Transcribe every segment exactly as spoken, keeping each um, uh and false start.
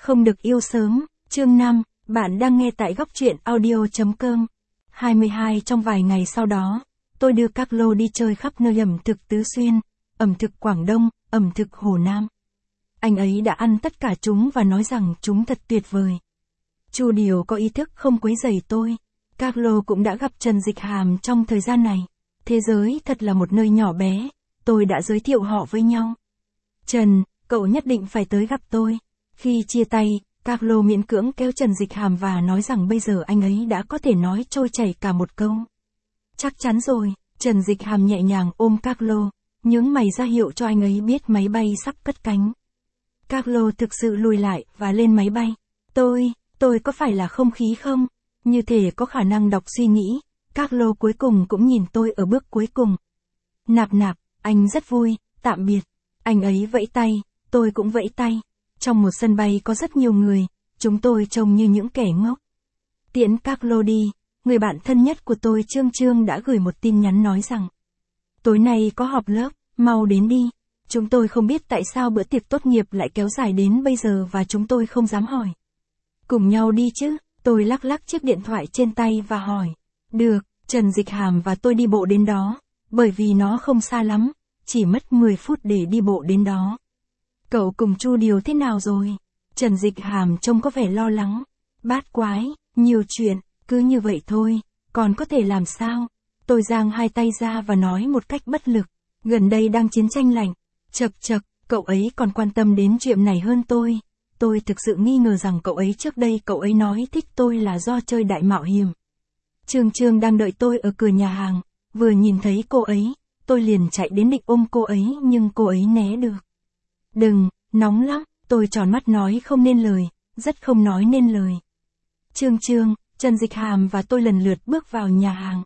Không được yêu sớm, chương năm, bạn đang nghe tại góc truyện audio.com. hai mươi hai Trong vài ngày sau đó, tôi đưa Carlo đi chơi khắp nơi ẩm thực Tứ Xuyên, ẩm thực Quảng Đông, ẩm thực Hồ Nam. Anh ấy đã ăn tất cả chúng và nói rằng chúng thật tuyệt vời. Chu Điều có ý thức không quấy rầy tôi. Carlo cũng đã gặp Trần Dịch Hàm trong thời gian này. Thế giới thật là một nơi nhỏ bé, tôi đã giới thiệu họ với nhau. Trần, cậu nhất định phải tới gặp tôi. Khi chia tay, Carlo miễn cưỡng kéo Trần Dịch Hàm và nói rằng bây giờ anh ấy đã có thể nói trôi chảy cả một câu. Chắc chắn rồi, Trần Dịch Hàm nhẹ nhàng ôm Carlo, nhướng mày ra hiệu cho anh ấy biết máy bay sắp cất cánh. Carlo thực sự lùi lại và lên máy bay. Tôi, tôi có phải là không khí không? Như thể có khả năng đọc suy nghĩ, Carlo cuối cùng cũng nhìn tôi ở bước cuối cùng. Nạp nạp, anh rất vui, tạm biệt. Anh ấy vẫy tay, tôi cũng vẫy tay. Trong một sân bay có rất nhiều người, chúng tôi trông như những kẻ ngốc. Tiễn Carlo đi, người bạn thân nhất của tôi Trương Trương đã gửi một tin nhắn nói rằng tối nay có họp lớp, mau đến đi. Chúng tôi không biết tại sao bữa tiệc tốt nghiệp lại kéo dài đến bây giờ và chúng tôi không dám hỏi. Cùng nhau đi chứ, tôi lắc lắc chiếc điện thoại trên tay và hỏi. Được, Trần Dịch Hàm và tôi đi bộ đến đó, bởi vì nó không xa lắm, chỉ mất mười phút để đi bộ đến đó. Cậu cùng Chu Điều thế nào rồi? Trần Dịch Hàm trông có vẻ lo lắng. Bát quái, nhiều chuyện, cứ như vậy thôi, còn có thể làm sao? Tôi giang hai tay ra và nói một cách bất lực. Gần đây đang chiến tranh lạnh. Chậc chậc, cậu ấy còn quan tâm đến chuyện này hơn tôi. Tôi thực sự nghi ngờ rằng cậu ấy trước đây cậu ấy nói thích tôi là do chơi đại mạo hiểm. Trương Trương đang đợi tôi ở cửa nhà hàng, vừa nhìn thấy cô ấy, tôi liền chạy đến định ôm cô ấy nhưng cô ấy né được. Đừng, nóng lắm, tôi tròn mắt nói không nên lời, rất không nói nên lời. Trương Trương, Trần Dịch Hàm và tôi lần lượt bước vào nhà hàng.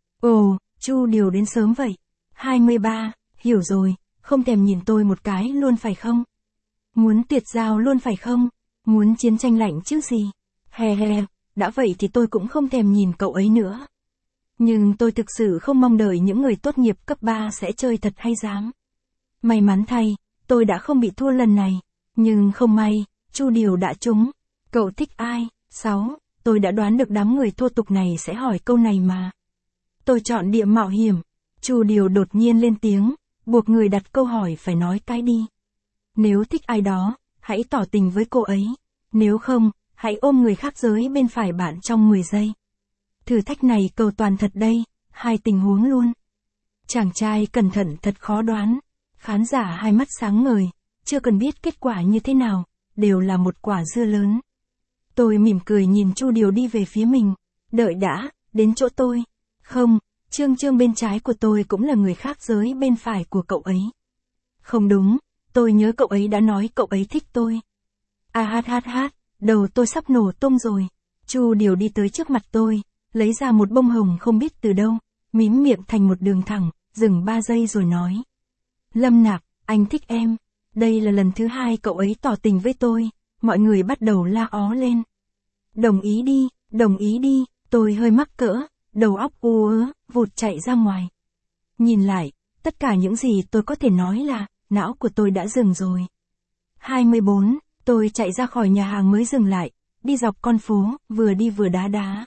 Ồ, Chu Điều đến sớm vậy. hai mươi ba, hiểu rồi, không thèm nhìn tôi một cái luôn phải không? Muốn tuyệt giao luôn phải không? Muốn chiến tranh lạnh chứ gì? He he, đã vậy thì tôi cũng không thèm nhìn cậu ấy nữa. Nhưng tôi thực sự không mong đợi những người tốt nghiệp cấp ba sẽ chơi thật hay dám. May mắn thay, tôi đã không bị thua lần này. Nhưng không may, Chu Điều đã trúng. Cậu thích ai? Sáu, tôi đã đoán được đám người thô tục này sẽ hỏi câu này mà. Tôi chọn địa mạo hiểm. Chu Điều đột nhiên lên tiếng, buộc người đặt câu hỏi phải nói cái đi. Nếu thích ai đó, hãy tỏ tình với cô ấy. Nếu không, hãy ôm người khác giới bên phải bạn trong mười giây. Thử thách này cầu toàn thật đây, hai tình huống luôn. Chàng trai cẩn thận thật khó đoán. Khán giả hai mắt sáng ngời, chưa cần biết kết quả như thế nào, đều là một quả dưa lớn. Tôi mỉm cười nhìn Chu Điều đi về phía mình. Đợi đã, đến chỗ tôi. Không, Trương Trương bên trái của tôi cũng là người khác giới bên phải của cậu ấy. Không đúng, tôi nhớ cậu ấy đã nói cậu ấy thích tôi. À hát hát hát, đầu tôi sắp nổ tung rồi. Chu Điều đi tới trước mặt tôi, lấy ra một bông hồng không biết từ đâu, mím miệng thành một đường thẳng, dừng ba giây rồi nói. Lâm Nạp, anh thích em. Đây là lần thứ hai cậu ấy tỏ tình với tôi, mọi người bắt đầu la ó lên. Đồng ý đi, đồng ý đi, tôi hơi mắc cỡ, đầu óc u ớ, vụt chạy ra ngoài. Nhìn lại, tất cả những gì tôi có thể nói là, não của tôi đã dừng rồi. hai mươi bốn, tôi chạy ra khỏi nhà hàng mới dừng lại, đi dọc con phố, vừa đi vừa đá đá.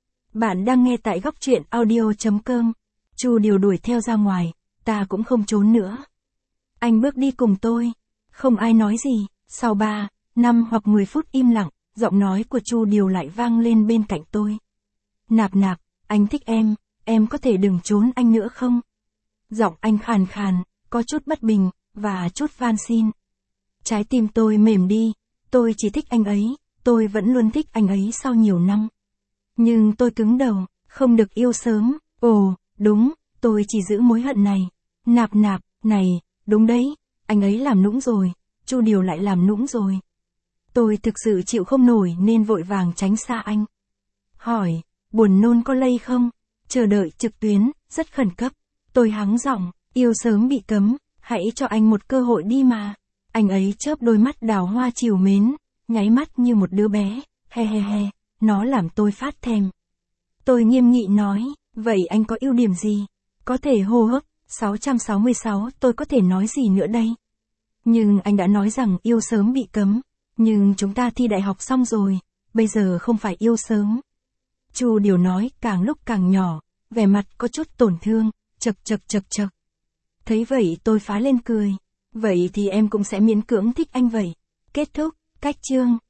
Bạn đang nghe tại góc truyện audio.com. Chu Điều đuổi theo ra ngoài, ta cũng không trốn nữa. Anh bước đi cùng tôi, không ai nói gì, sau ba, năm hoặc mười phút im lặng, giọng nói của Chu Điều lại vang lên bên cạnh tôi. Nạp nạp, anh thích em, em có thể đừng trốn anh nữa không? Giọng anh khàn khàn, có chút bất bình, và chút van xin. Trái tim tôi mềm đi, tôi chỉ thích anh ấy, tôi vẫn luôn thích anh ấy sau nhiều năm. Nhưng tôi cứng đầu, không được yêu sớm, ồ, đúng, tôi chỉ giữ mối hận này. Nạp nạp, này, đúng đấy, anh ấy làm nũng rồi, Chu Điều lại làm nũng rồi. Tôi thực sự chịu không nổi nên vội vàng tránh xa anh. Hỏi, buồn nôn có lây không? Chờ đợi trực tuyến, rất khẩn cấp. Tôi hắng giọng, yêu sớm bị cấm, hãy cho anh một cơ hội đi mà. Anh ấy chớp đôi mắt đào hoa trìu mến, nháy mắt như một đứa bé, he he he, nó làm tôi phát thèm. Tôi nghiêm nghị nói, vậy anh có ưu điểm gì? Có thể hô hấp, sáu trăm sáu mươi sáu, tôi có thể nói gì nữa đây? Nhưng anh đã nói rằng yêu sớm bị cấm. Nhưng chúng ta thi đại học xong rồi, bây giờ không phải yêu sớm. Chu Điều nói càng lúc càng nhỏ, vẻ mặt có chút tổn thương, chật chật chật chật. Thấy vậy tôi phá lên cười. Vậy thì em cũng sẽ miễn cưỡng thích anh vậy. Kết thúc, cách chương.